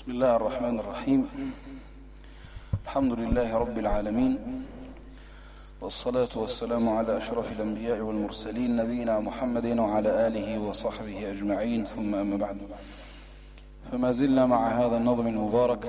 بسم الله الرحمن الرحيم. الحمد لله رب العالمين، والصلاة والسلام على أشرف الأنبياء والمرسلين نبينا محمد وعلى آله وصحبه أجمعين، ثم أما بعد، فما زلنا مع هذا النظم المبارك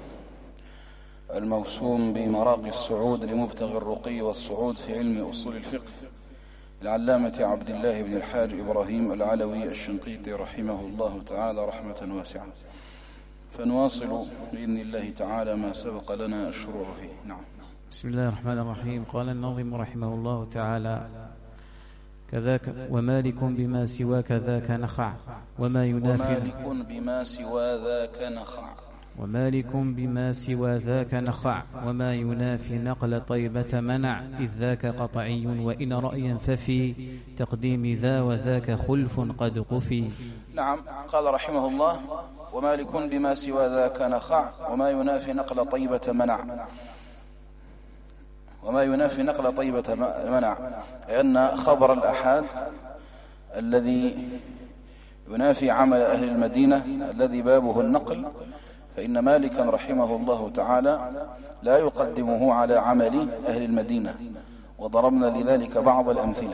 الموسوم بمراقي الصعود لمبتغي الرقي والصعود في علم أصول الفقه العلامة عبد الله بن الحاج إبراهيم العلوي الشنقيطي رحمه الله تعالى رحمة واسعة. فنواصل بإذن الله تعالى ما سبق لنا الشروع فيه. نعم. بسم الله الرحمن الرحيم. قال الناظم رحمه الله تعالى: كذاك ومالك بما سوى كذاك نخع وما ينافي ومالك بما سوى ذاك نخع وما ينافي نقل طيبة منع، إذ ذاك قطعي وإن رأيا ففي تقديم ذا وذاك خلف قد قفي. نعم. قال رحمه الله: ومالك بما سوى ذاك نخع وما ينافي نقل طيبة منع. وما ينافي نقل طيبة منع، لأن خبر الأحاد الذي ينافي عمل أهل المدينة الذي بابه النقل، فإن مالكا رحمه الله تعالى لا يقدمه على عمل أهل المدينة، وضربنا لذلك بعض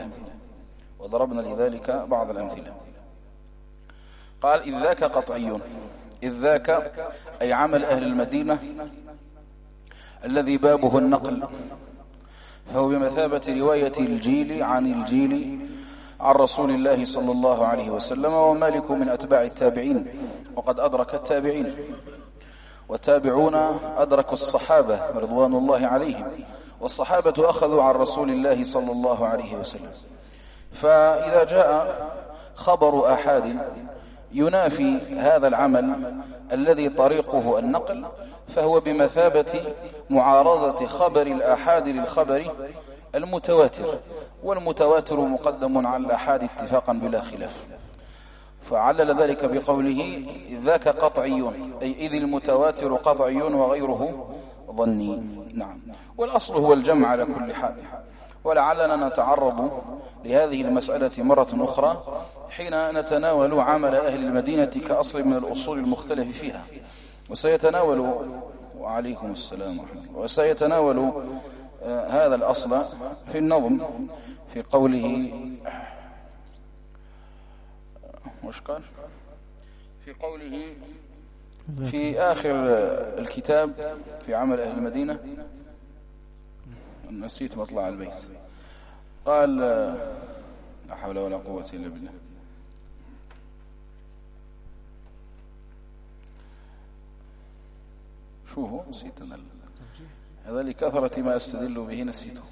الأمثلة. قال: إذ ذاك قطعي، إذ ذاك أي عمل أهل المدينة الذي بابه النقل، فهو بمثابة رواية الجيل عن الجيل عن رسول الله صلى الله عليه وسلم. ومالك من أتباع التابعين، وقد أدرك التابعين، والتابعون أدركوا الصحابة رضوان الله عليهم، والصحابة أخذوا عن رسول الله صلى الله عليه وسلم. فإذا جاء خبر أحد ينافي هذا العمل الذي طريقه النقل، فهو بمثابة معارضة خبر الآحاد للخبر المتواتر، والمتواتر مقدم على الآحاد اتفاقا بلا خلاف. فعلل ذلك بقوله: ذاك قطعي، أي إذ المتواتر قطعي وغيره ظني. نعم. والأصل هو الجمع على كل حال، ولعلنا نتعرض لهذه المسألة مرة أخرى حين نتناول عمل أهل المدينة كأصل من الأصول المختلف فيها. وسيتناول وعليكم السلام ورحمة الله، وسيتناول هذا الأصل في النظم في قوله في آخر الكتاب في عمل أهل المدينة، نسيت مطلع البيت، قال: لا حول ولا قوة إلا بالله. شوفوا، نسيت أنا هذا لكثرة ما أستدل به نسيته.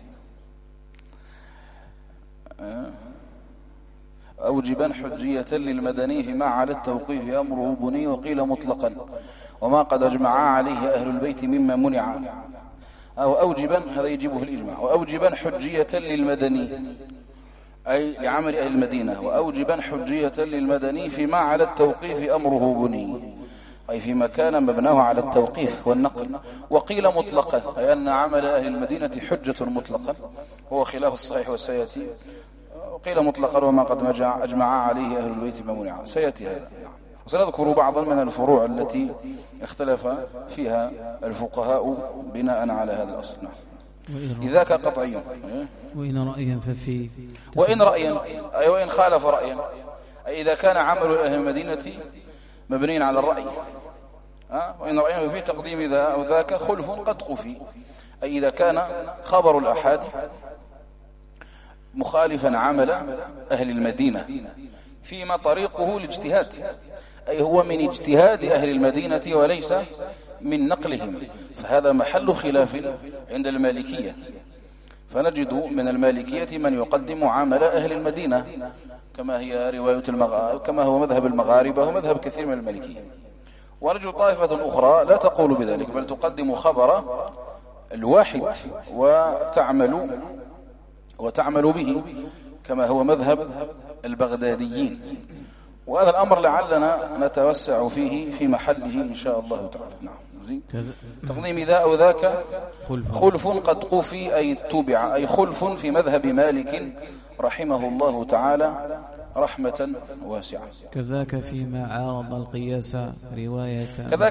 أوجبا حجية للمدني فيما على التوقيف أمره بني، وقيل مطلقا وما قد أجمعا عليه أهل البيت مما منع. أو أوجبا، هذا يجيبه في الإجماع. وأوجبا حجية للمدني أي لعمل أهل المدينة، وأوجبا حجية للمدني فيما على التوقيف أمره بني، أي فيما كان مبناه على التوقيف والنقل. وقيل مطلقا، أي أن عمل أهل المدينة حجة مطلقا، هو خلاف الصحيح والسيأتي. وقيل مطلقا وما قد أجمع عليه أهل البيت ممنوعا، سيأتي هذا. وسنذكر بعضا من الفروع التي اختلف فيها الفقهاء بناء على هذا الأصل. إذا كان قطعي، وإن رأيا ففي، وإن رأيا أي وإن خالف رأيا، أي إذا كان عمل أهل المدينة مبنين على الرأي، وإن رأيا ففي تقديم ذا أو ذاك خلف قد قفي، أي إذا كان خبر الأحاد مخالفا عمل أهل المدينة فيما طريقه الاجتهاد، أي هو من اجتهاد أهل المدينة وليس من نقلهم، فهذا محل خلاف عند المالكية. فنجد من المالكية من يقدم عمل أهل المدينة كما هي رواية كما هو مذهب المغاربة ومذهب كثير من المالكية. ونجد طائفة أخرى لا تقول بذلك، بل تقدم خبر الواحد وتعمل به كما هو مذهب البغداديين. وهذا الأمر لعلنا نتوسع فيه في محله إن شاء الله تعالى. نعم. تقديم ذا أو ذاك خلف قد قفي، أي تبع، أي خلف في مذهب مالك رحمه الله تعالى رحمة واسعة. كذاك فيما عارض القياس رواية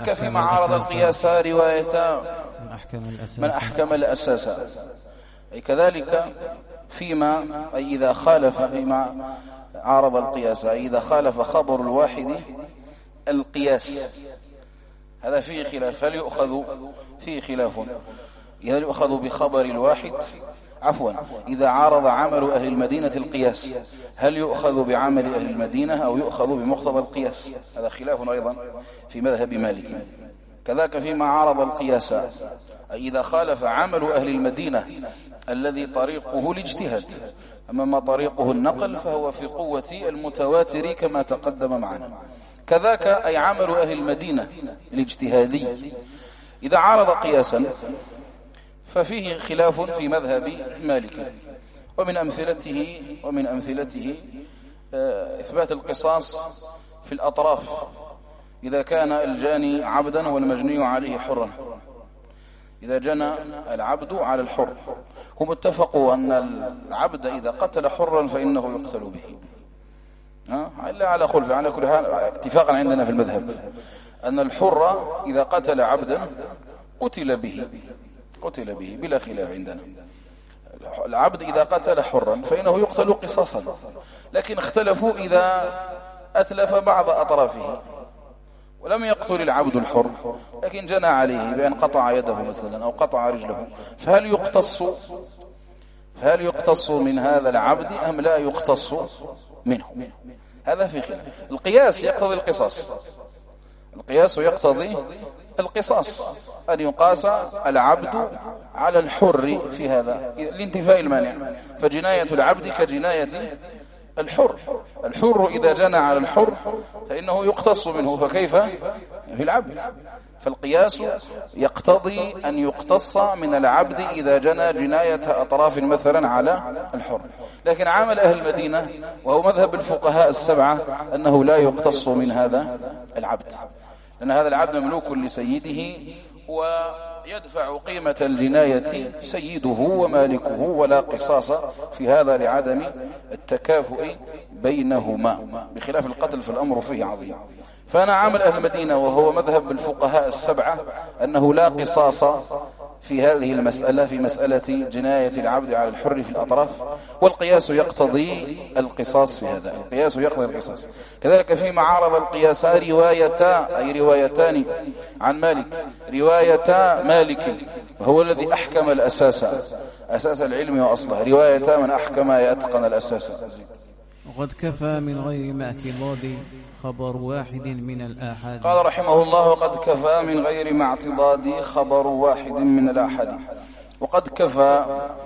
من أحكم الأساس أي كذلك فيما أي إذا خالف فيما عارض القياس أي إذا خالف خبر الواحد القياس. هذا فيه خلاف، هل يؤخذ فيه خلاف هل يؤخذ بخبر الواحد إذا عارض عمل أهل المدينة القياس هل يؤخذ بعمل أهل المدينة أو يؤخذ بمقتضى القياس؟ هذا خلاف أيضا في مذهب مالك. كذاك فيما عارض القياس أي إذا خالف عمل أهل المدينة الذي طريقه الاجتهاد، أما ما طريقه النقل فهو في قوة المتواتر كما تقدم معنا. كذاك أي عمل أهل المدينة الاجتهادي إذا عارض قياسا ففيه خلاف في مذهب مالك. ومن أمثلته إثبات القصاص في الأطراف إذا كان الجاني عبدا والمجني عليه حرا. إذا جنى العبد على الحر هم اتفقوا أن العبد إذا قتل حرا فإنه يقتل به، إلا على خلف. على كل حال اتفاقا عندنا في المذهب أن الحر إذا قتل عبدا قتل به بلا خلاف عندنا. العبد إذا قتل حرا فإنه يقتل قصاصا، لكن اختلفوا إذا أتلف بعض أطرافه ولم يقتل العبد الحر لكن جنى عليه بأن قطع يده مثلا أو قطع رجله، فهل يقتص من هذا العبد أم لا يقتص منه؟ هذا في خلاف. القياس يقتضي القصاص أن يقاس العبد على الحر في هذا لانتفاء المانع، فجناية العبد كجناية الحر إذا جنى على الحر فإنه يقتص منه، فكيف في العبد؟ فالقياس يقتضي أن يقتص من العبد إذا جنى جناية أطراف مثلا على الحر. لكن عمل أهل المدينة وهو مذهب الفقهاء السبعة أنه لا يقتص من هذا العبد، لأن هذا العبد مملوك لسيده ويدفع قيمة الجناية سيده ومالكه ولا قصاص في هذا لعدم التكافؤ بينهما، بخلاف القتل فالأمر فيه عظيم. فأنا عمل أهل المدينة وهو مذهب الفقهاء السبعة أنه لا قصاص في هذه المسألة، في مسألة جناية العبد على الحر في الأطراف، والقياس يقتضي القصاص في هذا. القياس يقتضي القصاص. كذلك فيما عارض القياس روايتان عن مالك، رواية مالك وهو الذي أحكم أساس العلم وأصله، رواية من أحكم يتقن الأساس. وقد كفى من غير ما اعتضاد خبر واحد من الآحاد. قال رحمه الله: وقد كفى من غير ما اعتضاد خبر واحد من الآحاد. وقد كفى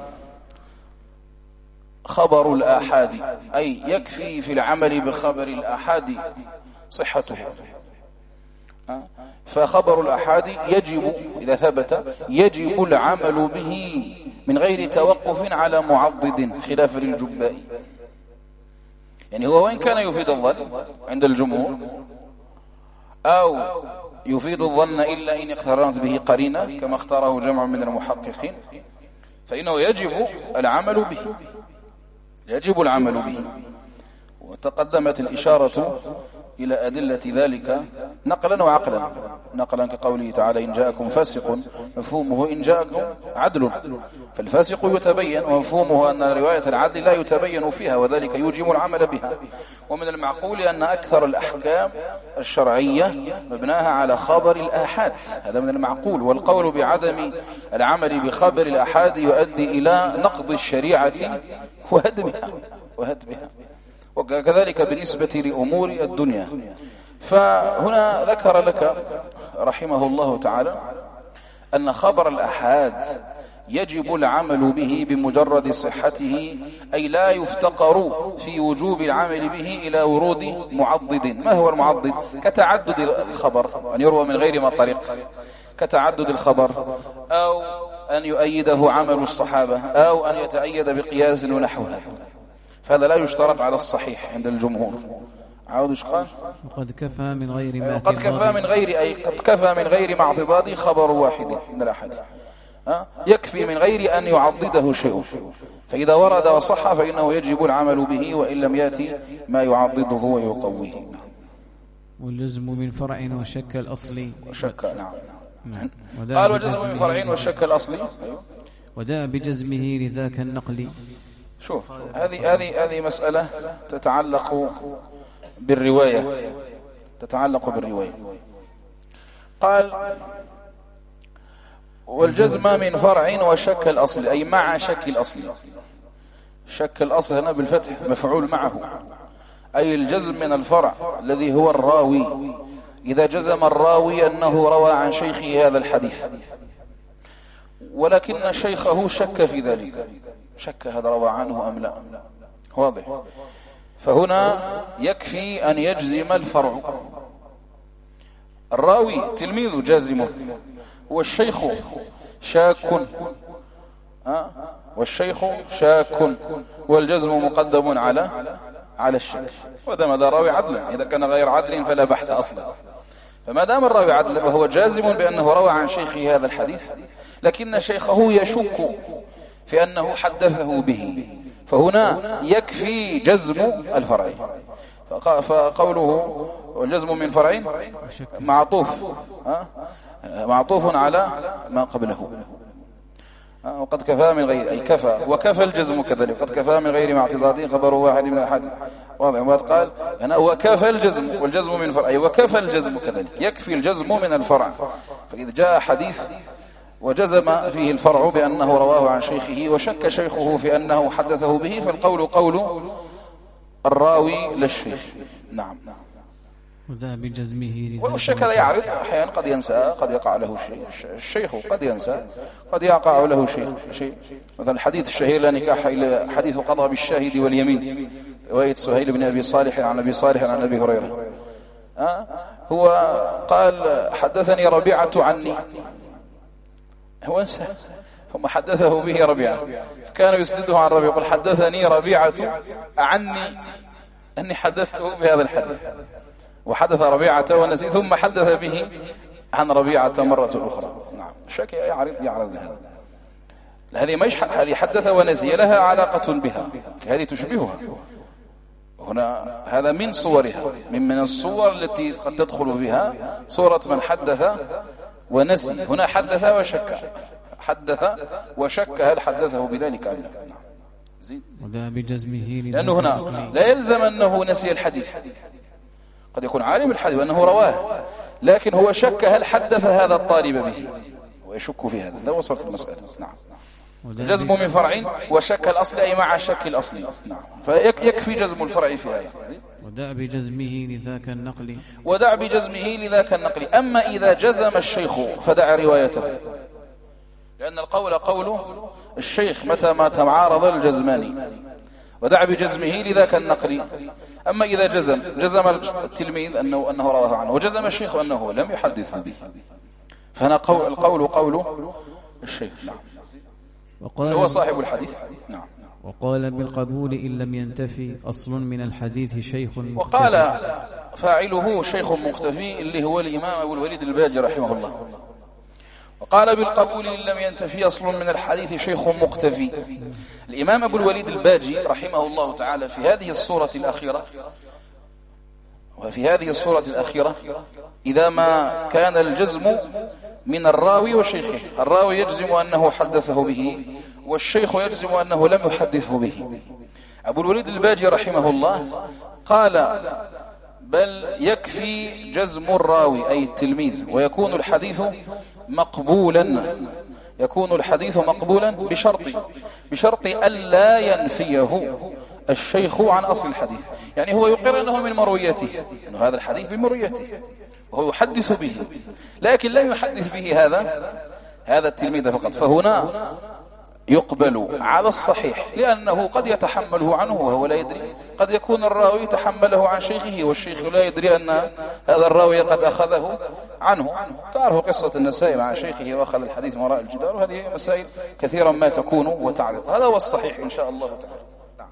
خبر الآحاد أي يكفي في العمل بخبر الآحاد صحته. فخبر الآحاد يجب إذا ثبت يجب العمل به من غير توقف على معضد خلافا للجباء. يعني هو وإن كان يفيد الظن عند الجمهور أو يفيد الظن إلا إن اقترنت به قرينة كما اختاره جمع من المحققين، فإنه يجب العمل به. وتقدمت الإشارة إلى أدلة ذلك نقلا وعقلا. نقلا كقوله تعالى: إن جاءكم فاسق، مفهومه إن جاءكم عدل، فالفاسق يتبين، ومفهومه أن رواية العدل لا يتبين فيها، وذلك يوجب العمل بها. ومن المعقول أن أكثر الأحكام الشرعية مبناها على خبر الآحاد، هذا من المعقول. والقول بعدم العمل بخبر الآحاد يؤدي إلى نقض الشريعة وهدمها. وكذلك بالنسبة لأمور الدنيا. فهنا ذكر لك رحمه الله تعالى أن خبر الآحاد يجب العمل به بمجرد صحته، أي لا يفتقر في وجوب العمل به إلى ورود معضد. ما هو المعضد؟ كتعدد الخبر، أن يروى من غير ما طريق، كتعدد الخبر، أو أن يؤيده عمل الصحابة، أو أن يتأيد بقياس ونحوها. فهذا لا يشترط على الصحيح عند الجمهور. عاود ايش قال؟ وقد كفى من غير ما قد كفى من غير ما اعتضاد خبر واحد من الأحد. يكفي من غير أن يعضده شيء، فإذا ورد وصح فإنه يجب العمل به وإن لم يأتي ما يعضده ويقويه. والجزم من فرع وشك الأصلي وشك نعم. قال وجزم من فرع وشك الأصلي وداء بجزمه لذاك النقل. شوف هذه مسألة تتعلق بالرواية، قال والجزم من فرع وشك الأصل أي مع شك الأصل. شك الأصل هنا بالفتح مفعول معه، أي الجزم من الفرع الذي هو الراوي. إذا جزم الراوي أنه روى عن شيخه هذا الحديث ولكن شيخه شك في ذلك، شك هذا روى عنه أم لا، واضح، فهنا يكفي أن يجزم الفرع. الراوي تلميذ جازم والشيخ شاك، والجزم مقدم على الشك. ودام هذا راوي عدل، إذا كان غير عدل فلا بحث أصلا. فما دام الراوي عدل وهو جازم بأنه روى عن شيخه هذا الحديث لكن شيخه يشك في أنه حدثه به، فهنا يكفي جزم الفرع. فقوله والجزم من فرع معطوف على ما قبله. وقد كفى من غير أي كفى وكفى الجزم كذلك، قد كفى من غير ما اعتضاد خبر واحد من الحديث، واضح. ما قال هنا وكفى الجزم والجزم من فرع أي وكفى الجزم كذلك، يكفي الجزم من الفرع. فإذا جاء حديث وجزم فيه الفرع بأنه رواه عن شيخه وشك شيخه في أنه حدثه به فالقول قول الراوي للشيخ. نعم. وذا بجزمه والشك هذا يعرض أحيانا، قد ينسى، قد يقع له شيء، الشيخ قد ينسى، قد يقع له شيء. مثلا الحديث الشهير لا نكاح إلا حديث قضى بالشاهد واليمين، رواية سهيل بن أبي صالح عن أبي صالح عن أبي هريرة. هو قال حدثني ربيعة عني، هو انسى، ثم حدثه به ربيعة، فكان يسنده عن ربيعة يقول حدثني ربيعة عني أني حدثته بهذا الحديث، وحدث ربيعة ونسي ثم حدث به عن ربيعة مرة أخرى. نعم. الشك يعرض لهذا. هذه مش هذه حدث ونسي لها علاقة بها، هذه تشبهها. هنا هذا من صورها، من الصور التي قد تدخل فيها صورة من حدث ونسي. هنا حدث وشك هل حدثه بذلك أم لا. وذا بجزمه لأنه هنا لا يلزم أنه نسي الحديث، قد يكون عالم الحديث وأنه رواه لكن هو شك هل حدث هذا الطالب به ويشك في هذا. ده وصلت المسألة. نعم. جزم من فرع وشك الأصل أي مع شك الأصل. نعم. فيكفي جزم الفرع في هذا. ودع بجزمه لذاك النقل. أما إذا جزم الشيخ فدع روايته، لأن القول قول الشيخ متى ما تعارض الجزمان. ودع بجزمه لذاك النقل. أما إذا جزم التلميذ أنه رواه عنه وجزم الشيخ أنه لم يحدث به، فهنا القول قول الشيخ. نعم. هو صاحب الحديث. نعم. وقال بالقبول إن لم ينتفي أصل من الحديث شيخ مختفي. وقال فاعله شيخ مختفي اللي هو الإمام أبو الوليد الباجي رحمه الله. وقال بالقبول إن لم ينتفي أصل من الحديث شيخ مختفي. الإمام أبو الوليد الباجي رحمه الله تعالى في هذه الصورة الأخيرة إذا ما كان الجزم من الراوي وشيخه، الراوي يجزم أنه حدثه به والشيخ يجزم أنه لم يحدثه به. أبو الوليد الباجي رحمه الله قال بل يكفي جزم الراوي أي التلميذ ويكون الحديث مقبولا بشرط ألا ينفيه الشيخ عن أصل الحديث. يعني هو يقر أنه من مرويته، أنه هذا الحديث من مرويته وهو يحدث به، لكن لا يحدث به هذا التلميذ فقط، فهنا يقبل على الصحيح لأنه قد يتحمله عنه وهو لا يدري. قد يكون الراوي تحمله عن شيخه والشيخ لا يدري أن هذا الراوي قد أخذه عنه. تعرفوا قصة النسائي مع شيخه وأخذ الحديث وراء الجدار، وهذه مسائل كثيرا ما تكون وتعرض. هذا هو الصحيح إن شاء الله تعالى.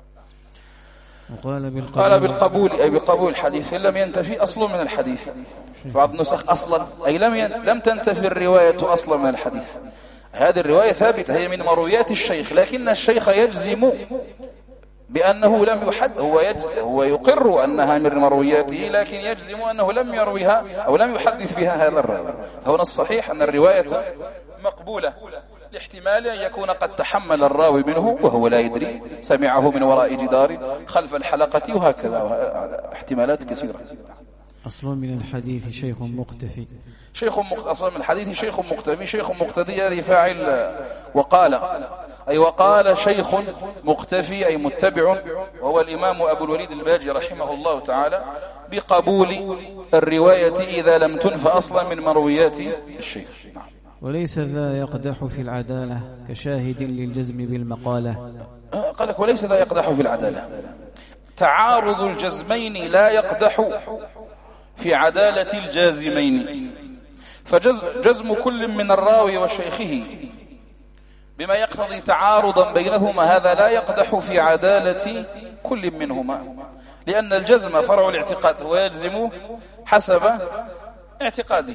قال بالقبول أي بقبول الحديث إن لم ينتفي أصل من الحديث. بعض النسخ أصلا أي لم تنتفي الرواية أصلا من الحديث، هذه الرواية ثابتة، هي من مرويات الشيخ، لكن الشيخ يجزم بأنه لم يحد، هو يقر أنها من مروياته، لكن يجزم أنه لم يرويها أو لم يحدث بها هذا الراوي. هنا الصحيح أن الرواية مقبولة لاحتمال أن يكون قد تحمل الراوي منه وهو لا يدري، سمعه من وراء جدار خلف الحلقة وهكذا، احتمالات كثيرة. أصل من الحديث شيخ مقتفي. أصل من الحديث شيخ مقتفي. شيخ مقتدي هذه فاعل وقال، أي وقال شيخ مقتفي أي متبع، وهو الإمام أبو الوليد الباجي رحمه الله تعالى، بقبول الرواية إذا لم تنف أصلا من مرويات الشيخ. وليس ذا يقدح في العدالة كشاهد للجزم بالمقالة. قال لك وليس ذا يقدح في العدالة، تعارض الجزمين لا يقدح في عدالة الجازمين، فجزم كل من الراوي وشيخه بما يقتضي تعارضا بينهما هذا لا يقدح في عدالة كل منهما، لأن الجزم فرع الاعتقاد ويجزم حسب اعتقاده،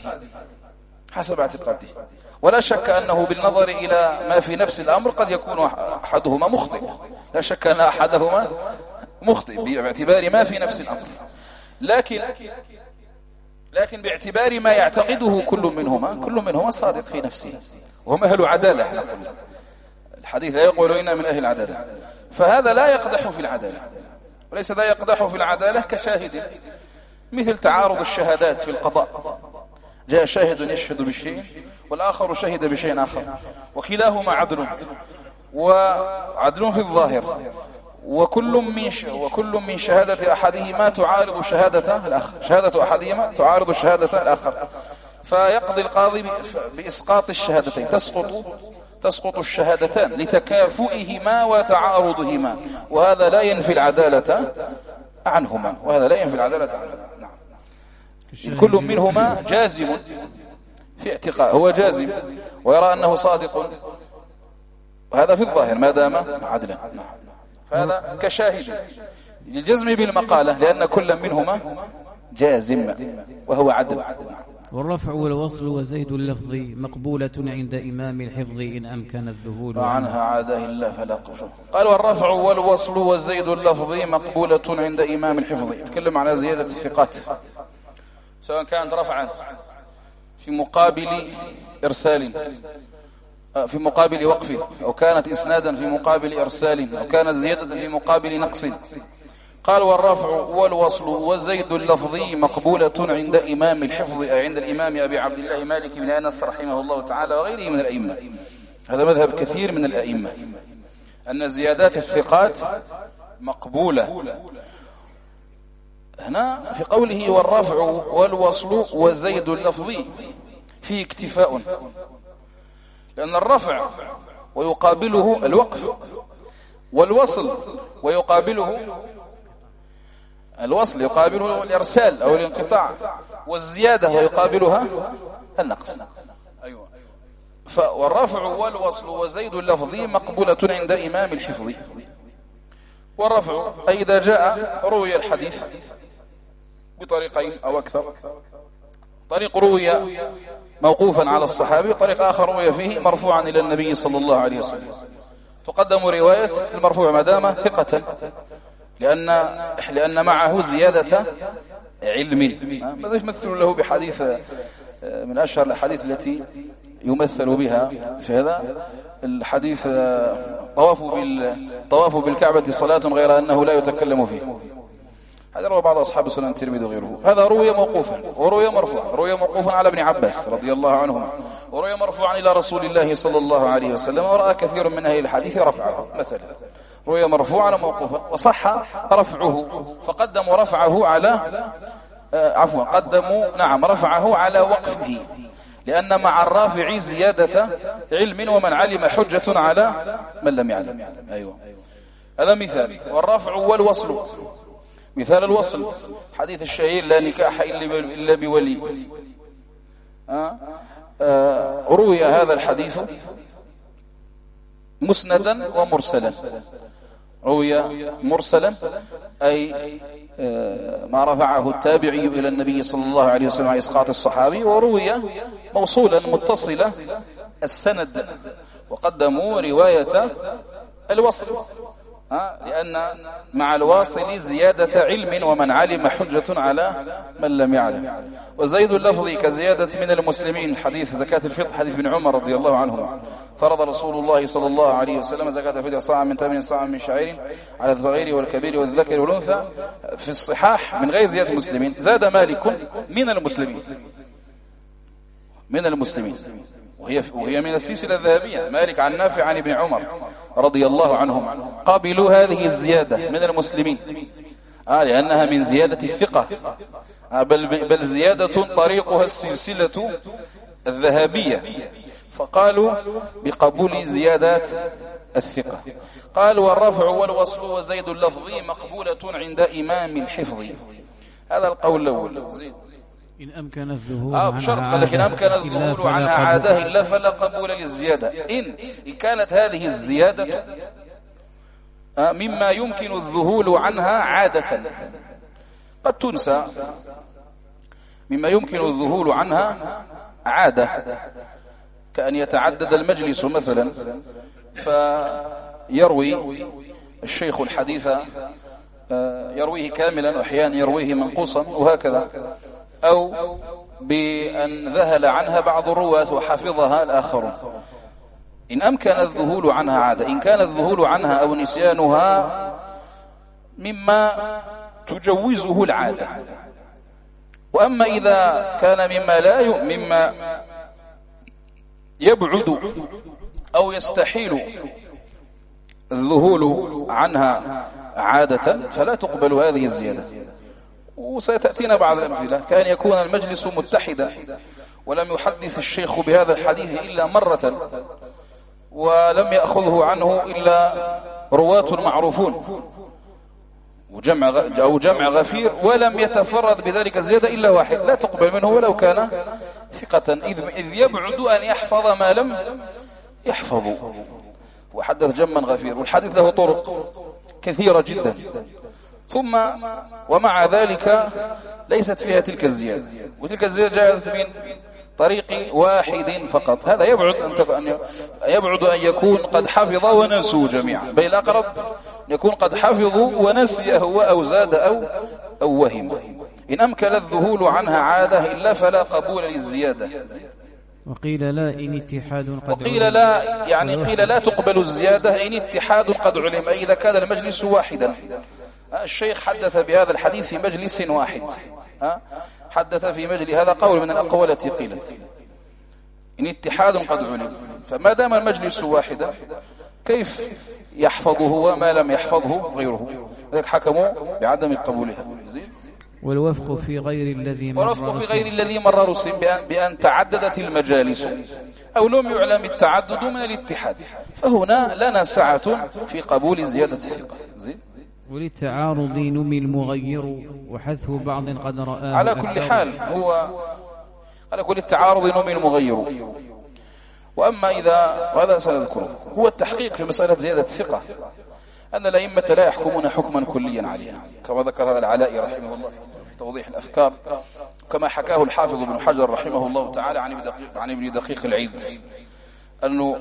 ولا شك أنه بالنظر إلى ما في نفس الأمر قد يكون أحدهما مخطئ، لا شك أن أحدهما مخطئ باعتبار ما في نفس الأمر، لكن باعتبار ما يعتقده كل منهما صادق في نفسه، وهم أهل عدالة. الحديث لا يقول إنا من أهل العدالة، فهذا لا يقدح في العدالة. وليس ذا يقدح في العدالة كشاهد، مثل تعارض الشهادات في القضاء، جاء شاهد يشهد بشيء والآخر شهد بشيء آخر، وكلاهما عدل في الظاهر، وكل من شهادة أحدهما تعارض شهادة الآخر، شهادة أحدهما تعارض شهادة الآخر، فيقضي القاضي بإسقاط الشهادتين، تسقط الشهادتان لتكافؤهما وتعارضهما، وهذا لا ينفي العدالة عنهما، نعم. كل منهما جازم في اعتقاد، هو جازم ويرى أنه صادق، وهذا في الظاهر ما دام عدلا، نعم. فهذا كشاهد للجزم بالمقالة، لأن كل منهما جازم وهو عدل. والرفع والوصل وزيد اللفظ مقبولة عند إمام الحفظ إن أمكن الذهول عنها عاده الله فلا قشر. قال والرفع والوصل وزيد اللفظ مقبولة عند إمام الحفظ. يتكلم على زيادة الثقات، سواء كانت رفعا في مقابل إرسال، في مقابل وقف، أو كانت إسنادا في مقابل إرسال، أو كانت زيادة في مقابل نقص. قال والرفع والوصل وزيد اللفظ مقبولة عند إمام الحفظ، أي عند الإمام أبي عبد الله مالك بن أنس رحمه الله تعالى وغيره من الأئمة. هذا مذهب كثير من الأئمة، أن زيادات الثقات مقبولة. هنا في قوله والرفع والوصل وزيد اللفظ فيه اكتفاء، لأن الرفع ويقابله الوقف، والوصل ويقابله الإرسال أو الانقطاع، والزيادة ويقابلها النقص. أيوة. والرفع والوصل وزيد اللفظ مقبولة عند إمام الحفظ. والرفع أي إذا جاء روي الحديث بطريقين أو أكثر، طريق روي موقوفا على الصحابي، طريق آخر روي فيه مرفوعا إلى النبي صلى الله عليه وسلم، تقدم رواية المرفوع ما دام ثقة، لأن معه زيادة علم. ماذا يمثل له بحديث من أشهر الحديث التي يمثل بها في هذا الحديث، طواف بالكعبة صلاة غير أنه لا يتكلم فيه. هذا روى بعض أصحاب السنن الترمذي وغيره. هذا روي موقوفا وروي مرفوعا، روي موقوفا على ابن عباس رضي الله عنهما، وروي مرفوعا إلى رسول الله صلى الله عليه وسلم، ورأى كثير من أهل الحديث رفعه، مثلا روي مرفوعا موقوفا وصح رفعه، فقدموا رفعه على رفعه على وقفه، لأن مع الرافع زيادة علم، ومن علم حجة على من لم يعلم. أيوة. هذا مثال. والرفع والوصل، مثال الوصل حديث الشهير لا نكاح إلا بولي. روي هذا الحديث مسندا ومرسلا. روي مرسلا أي ما رفعه التابعي إلى النبي صلى الله عليه وسلم عن إسقاط الصحابي، وروي موصولا متصلا السند وقدموا رواية الوصل، لأن مع الواصل زيادة علم، ومن علم حجة على من لم يعلم. وزيد اللفظ كزيادة من المسلمين، حديث زكاة الفطر حديث ابن عمر رضي الله عنهما، فرض رسول الله صلى الله عليه وسلم زكاة الفطر صاعا من تمر صاعا من شعير على الصغير والكبير والذكر والأنثى في الصحاح من غير زيادة المسلمين. زاد مالك من المسلمين، من المسلمين، وهي من السلسلة الذهبية، مالك عن نافع عن ابن عمر رضي الله عنهم، قابلوا هذه الزيادة من المسلمين لأنها من زيادة الثقة، بل زيادة طريقها السلسلة الذهبية، فقالوا بقبول زيادات الثقة. قال والرفع والوصل وزيد اللفظ مقبولة عند إمام الحفظ. هذا القول الأول. إن أمكن الظهور بشرط، قال لكن أمكن الظهور عنها عادة إلا فلا قبول للزيادة. إن كانت هذه الزيادة مما يمكن الذهول عنها عادة، قد تنسى، مما يمكن الذهول عنها عادة، كأن يتعدد المجلس مثلا فيروي الشيخ الحديث يرويه كاملا وأحيانا يرويه منقوصا وهكذا، أو بأن ذهل عنها بعض الرواة وحفظها الآخرون. إن أمكن الذهول عنها عادة، إن كان الذهول عنها أو نسيانها مما تجوزه العادة. وأما إذا كان مما يبعد أو يستحيل الذهول عنها عادة فلا تقبل هذه الزيادة. وستأتينا بعض الأمثلة، كأن يكون المجلس متحدا ولم يحدث الشيخ بهذا الحديث إلا مرة، ولم يأخذه عنه إلا رواة معروفون وجمع غفير، ولم يتفرد بذلك الزيادة إلا واحد، لا تقبل منه ولو كان ثقة، إذ يبعد أن يحفظ ما لم يحفظه. وحدث جما غفير، والحديث له طرق كثيرة جدا، ثم ومع ذلك ليست فيها تلك الزيادة، وتلك الزيادة جاءت من طريق واحد فقط. هذا يبعد أن يكون قد حفظ ونسوا جميعا، بل الأقرب يكون قد حفظوا ونسي هو أو زاد أو وهم. إن أمكن الذهول عنها عادة إلا فلا قبول للزيادة. وقيل لا إن اتحاد قد وقيل لا، يعني قيل لا تقبل الزيادة إن اتحاد قد علم، أي إذا كان المجلس واحدا. الشيخ حدث بهذا الحديث في مجلس واحد، حدث في مجلس، هذا قول من الأقوال التي قيلت إن اتحاد قد علم، فما دام المجلس واحدا كيف يحفظه وما لم يحفظه غيره؟ لذلك حكموا بعدم قبولها. والوفق في غير الذي مر رسم بأن تعددت المجالس أو لم يعلم التعدد من الاتحاد، فهنا لنا سعة في قبول زيادة الثقة. وللتعارض نمي المغير وحذف بعض قد رآه. على كل حال هو على كل التعارض نمي المغير. وأما إذا، وهذا سنذكره، هو التحقيق في مسألة زيادة الثقة أن الأئمة لا يحكمون حكما كليا عليها، كما ذكر هذا العلاء رحمه الله في توضيح الأفكار، كما حكاه الحافظ ابن حجر رحمه الله تعالى عن ابن دقيق العيد، أنه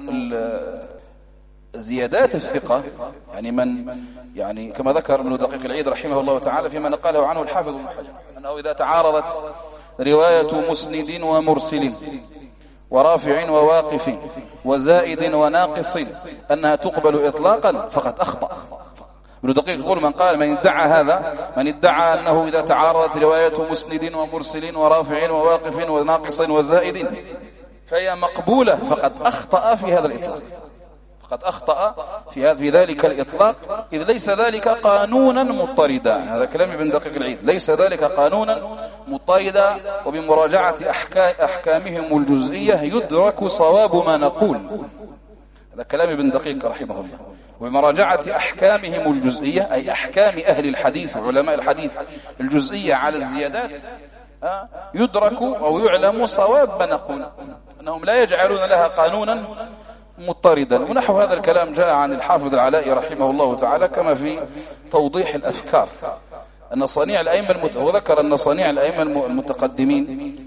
زيادات الثقة يعني كما ذكر ابن دقيق العيد رحمه الله تعالى فيما نقله عنه الحافظ ابن حجر، أنه إذا تعارضت رواية مسند ومرسل ورافع وواقف وزائد وناقص أنها تقبل إطلاقا فقد أخطأ. ابن دقيق يقول من ادعى أنه إذا تعارضت رواية مسند ومرسل ورافع وواقف وناقص وزائد فهي مقبولة فقد أخطأ في هذا الإطلاق، فقد أخطأ في ذلك الإطلاق، إذ ليس ذلك قانونا مضطردا. هذا كلام ابن دقيق العيد، ليس ذلك قانونا مضطردا، وبمراجعة أحكامهم الجزئية يدرك صواب ما نقول. هذا كلام ابن دقيق رحمه الله. وبمراجعة أحكامهم الجزئية أي أحكام أهل الحديث وعلماء الحديث الجزئية على الزيادات يدرك أو يعلم صواب ما نقول، أنهم لا يجعلون لها قانونا مضطردا. ونحو هذا الكلام جاء عن الحافظ العلاء رحمه الله تعالى كما في توضيح الأفكار، أن صنيع الأئمة وذكر أن صنيع الأئمة المتقدمين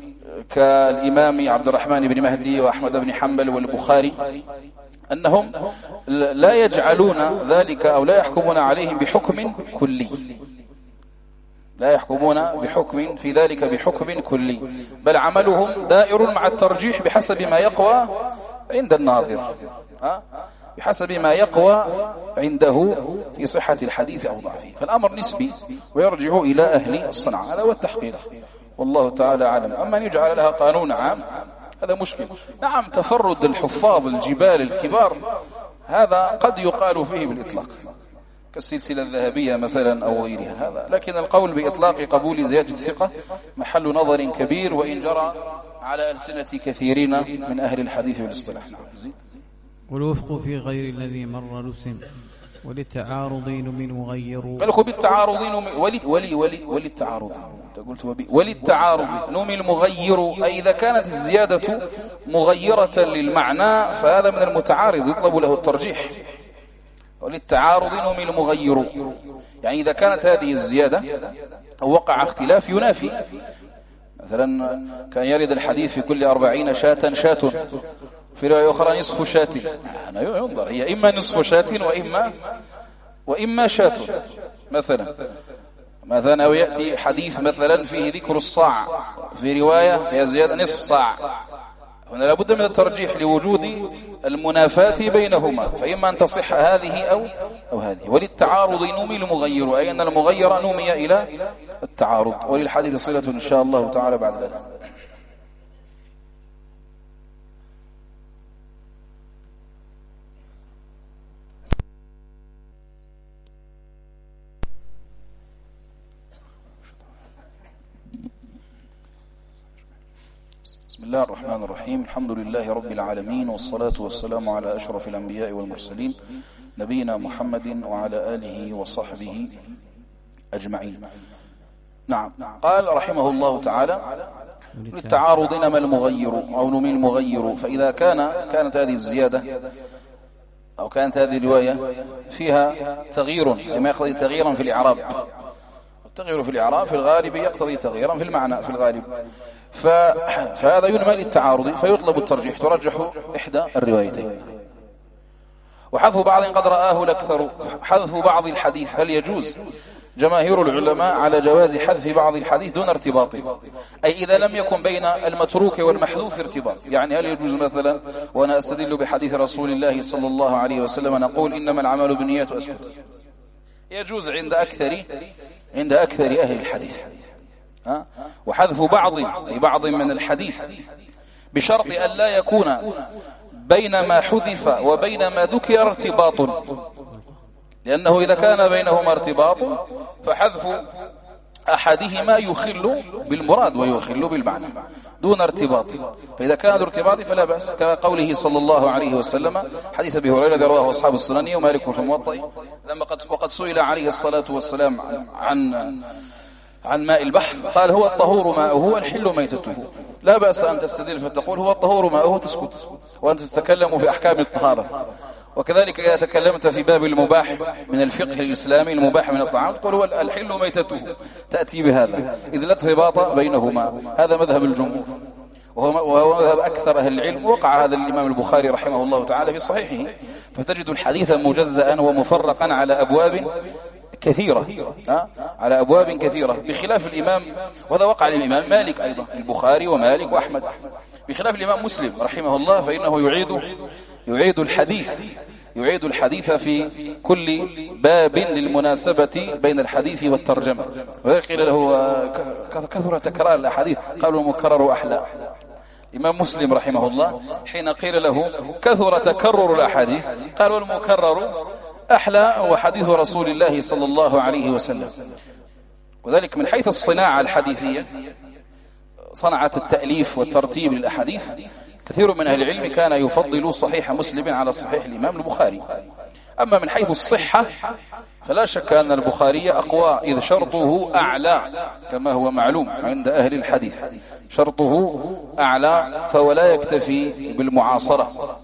كالإمام عبد الرحمن بن مهدي وأحمد بن حنبل والبخاري أنهم لا يجعلون ذلك أو لا يحكمون عليهم بحكم كلي، لا يحكمون بحكم في ذلك بحكم كلي، بل عملهم دائر مع الترجيح بحسب ما يقوى عند الناظر، بحسب ما يقوى عنده في صحة الحديث أو ضعفه. فالأمر نسبي ويرجع إلى أهل الصنعة، هذا هو التحقيق والله تعالى أعلم. أما أن يجعل لها قانون عام هذا مشكل. نعم، تفرد الحفاظ الجبال الكبار هذا قد يقال فيه بالإطلاق كالسلسلة الذهبية مثلا أو غيرها، هذا لكن القول بإطلاق قبول زيادة الثقة محل نظر كبير، وإن جرى على ألسنة كثيرين من أهل الحديث والاصطلاح. والوفق في غير الذي مر لسم، وللتعارض نم مغير. قالوا بالتعارض وللتعارض وللتعارض نم المغير، أي إذا كانت الزيادة مغيرة للمعنى فهذا من المتعارض يطلب له الترجيح. وللتعارض نم المغير، يعني إذا كانت هذه الزيادة أو وقع اختلاف ينافي، مثلا كان يرد الحديث في كل 40 شاة شاة، في رواية أخرى نصف شاة، ينظر هي إما نصف شاة وإما شاة مثلا أو يأتي حديث مثلا فيه ذكر الصاع، في رواية فيها زيادة نصف صاع، هنا لابد من الترجيح لوجود المنافاة بينهما، فإما أن تصح هذه أو هذه. وللتعارض نومي المغير، أي أن المغير نومي إلى التعارض. وللحديث صلة إن شاء الله تعالى بعد الأذان. بسم الله الرحمن الرحيم. الحمد لله رب العالمين، والصلاة والسلام على أشرف الأنبياء والمرسلين نبينا محمد وعلى آله وصحبه أجمعين. نعم، قال رحمه الله تعالى: للتعارض نما المغير أو نمي المغير. فإذا كانت هذه الزيادة أو كانت هذه الرواية فيها تغيير، ما يقتضي تغييرا في الإعراب، التغيير في الإعراب في الغالب يقتضي تغييرا في المعنى في الغالب، فهذا ينمى للتعارض فيطلب الترجيح، ترجح إحدى الروايتين. وحذف بعض قد رآه الأكثر، حذف بعض الحديث هل يجوز؟ جماهير العلماء على جواز حذف بعض الحديث دون ارتباط، أي إذا لم يكن بين المتروك والمحذوف ارتباط. يعني هل يجوز مثلا وأنا أستدل بحديث رسول الله صلى الله عليه وسلم نقول إنما العمل بالنيات وأسكت؟ يجوز عند أكثر أهل الحديث. وحذف بعض من الحديث بشرط أن لا يكون بين ما حذف وبين ما ذكر ارتباط، لأنه إذا كان بينهما ارتباط فحذف أحدهما يخل بالمراد ويخل بالمعنى دون ارتباط، فإذا كان ارتباط فلا بأس، كما قوله صلى الله عليه وسلم حديث أبي هريرة رواه أصحاب السنن ومالك في الموطأ وقد سئل عليه الصلاة والسلام عن ماء البحر قال: هو الطهور ماؤه والحل ميتته. لا بأس أن تستدل فتقول هو الطهور ماؤه تسكت، وأنت تتكلم في أحكام الطهارة. وكذلك إذا تكلمت في باب المباح من الفقه الإسلامي المباح من الطعام تقول هو الحل ميتته، تأتي بهذا إذ لا ارتباط بينهما. هذا مذهب الجمهور وهو مذهب أكثر أهل العلم. وقع هذا الإمام البخاري رحمه الله تعالى في صحيحه، فتجد الحديث مجزأ ومفرقا على أبواب كثيرة بخلاف الإمام، وهذا وقع للإمام مالك أيضا، البخاري ومالك وأحمد، بخلاف الإمام مسلم رحمه الله فإنه يعيد الحديث في كل باب للمناسبة بين الحديث والترجمة. وذلك قيل له كثر تكرار الأحاديث، قالوا المكرر أحلى. إمام مسلم رحمه الله حين قيل له كثر تكرر الأحاديث قالوا المكرر أحلى وحديث رسول الله صلى الله عليه وسلم. وذلك من حيث الصناعة الحديثية، صنعة التأليف والترتيب للأحاديث، كثير من أهل العلم كان يفضل صحيح مسلم على صحيح الإمام البخاري. أما من حيث الصحة فلا شك أن البخاري أقوى، إذ شرطه أعلى كما هو معلوم عند أهل الحديث، شرطه أعلى فهو لا يكتفي بالمعاصرة،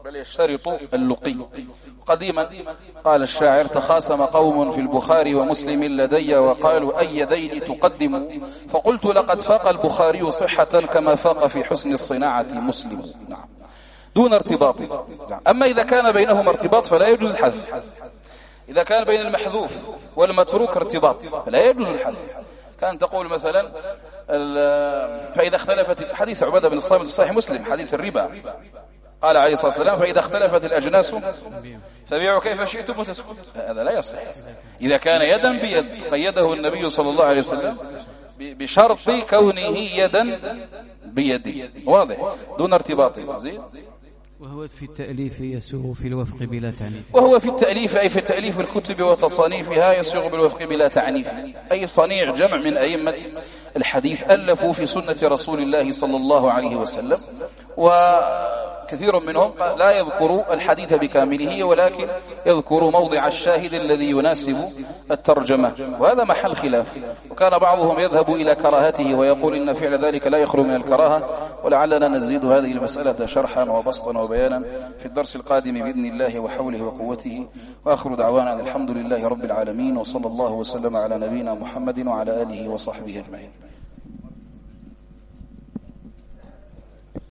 بل يشترط اللقي. قديما قال الشاعر: تخاصم قوم في البخاري ومسلم لدي وقالوا أي يدين تقدم، فقلت لقد فاق البخاري صحة كما فاق في حسن الصناعة مسلم. نعم، دون ارتباط. أما إذا كان بينهما ارتباط فلا يجوز الحذف. إذا كان بين المحذوف والمتروك ارتباط فلا يجوز الحذف. كان تقول مثلا فإذا اختلفت، حديث عبادة بن الصامت في صحيح مسلم، حديث الربا، قال عليه الصلاة والسلام: فإذا اختلفت الأجناس فبيعوا كيف شئتم وتسكتوا. هذا لا يصح. إذا كان يدا بيد قيده النبي صلى الله عليه وسلم بشرط كونه يدا بيد، واضح، دون ارتباط. زين. وهو في التأليف يسوغ في الوفق بلا تعنيف. وهو في التأليف أي في تأليف الكتب وتصانيفها يسوغ بالوفق بلا تعنيف، أي صنيع جمع من أئمة الحديث ألفوا في سنة رسول الله صلى الله عليه وسلم، وكثير منهم لا يذكر الحديث بكامله ولكن يذكر موضع الشاهد الذي يناسب الترجمة، وهذا محل خلاف. وكان بعضهم يذهب إلى كراهته ويقول إن فعل ذلك لا يخلو من الكراهة، ولعلنا نزيد هذه المسألة شرحا وبسطا وبيانا في الدرس القادم بإذن الله وحوله وقوته. وآخر دعوانا الحمد لله رب العالمين، وصلى الله وسلم على نبينا محمد وعلى آله وصحبه أجمعين.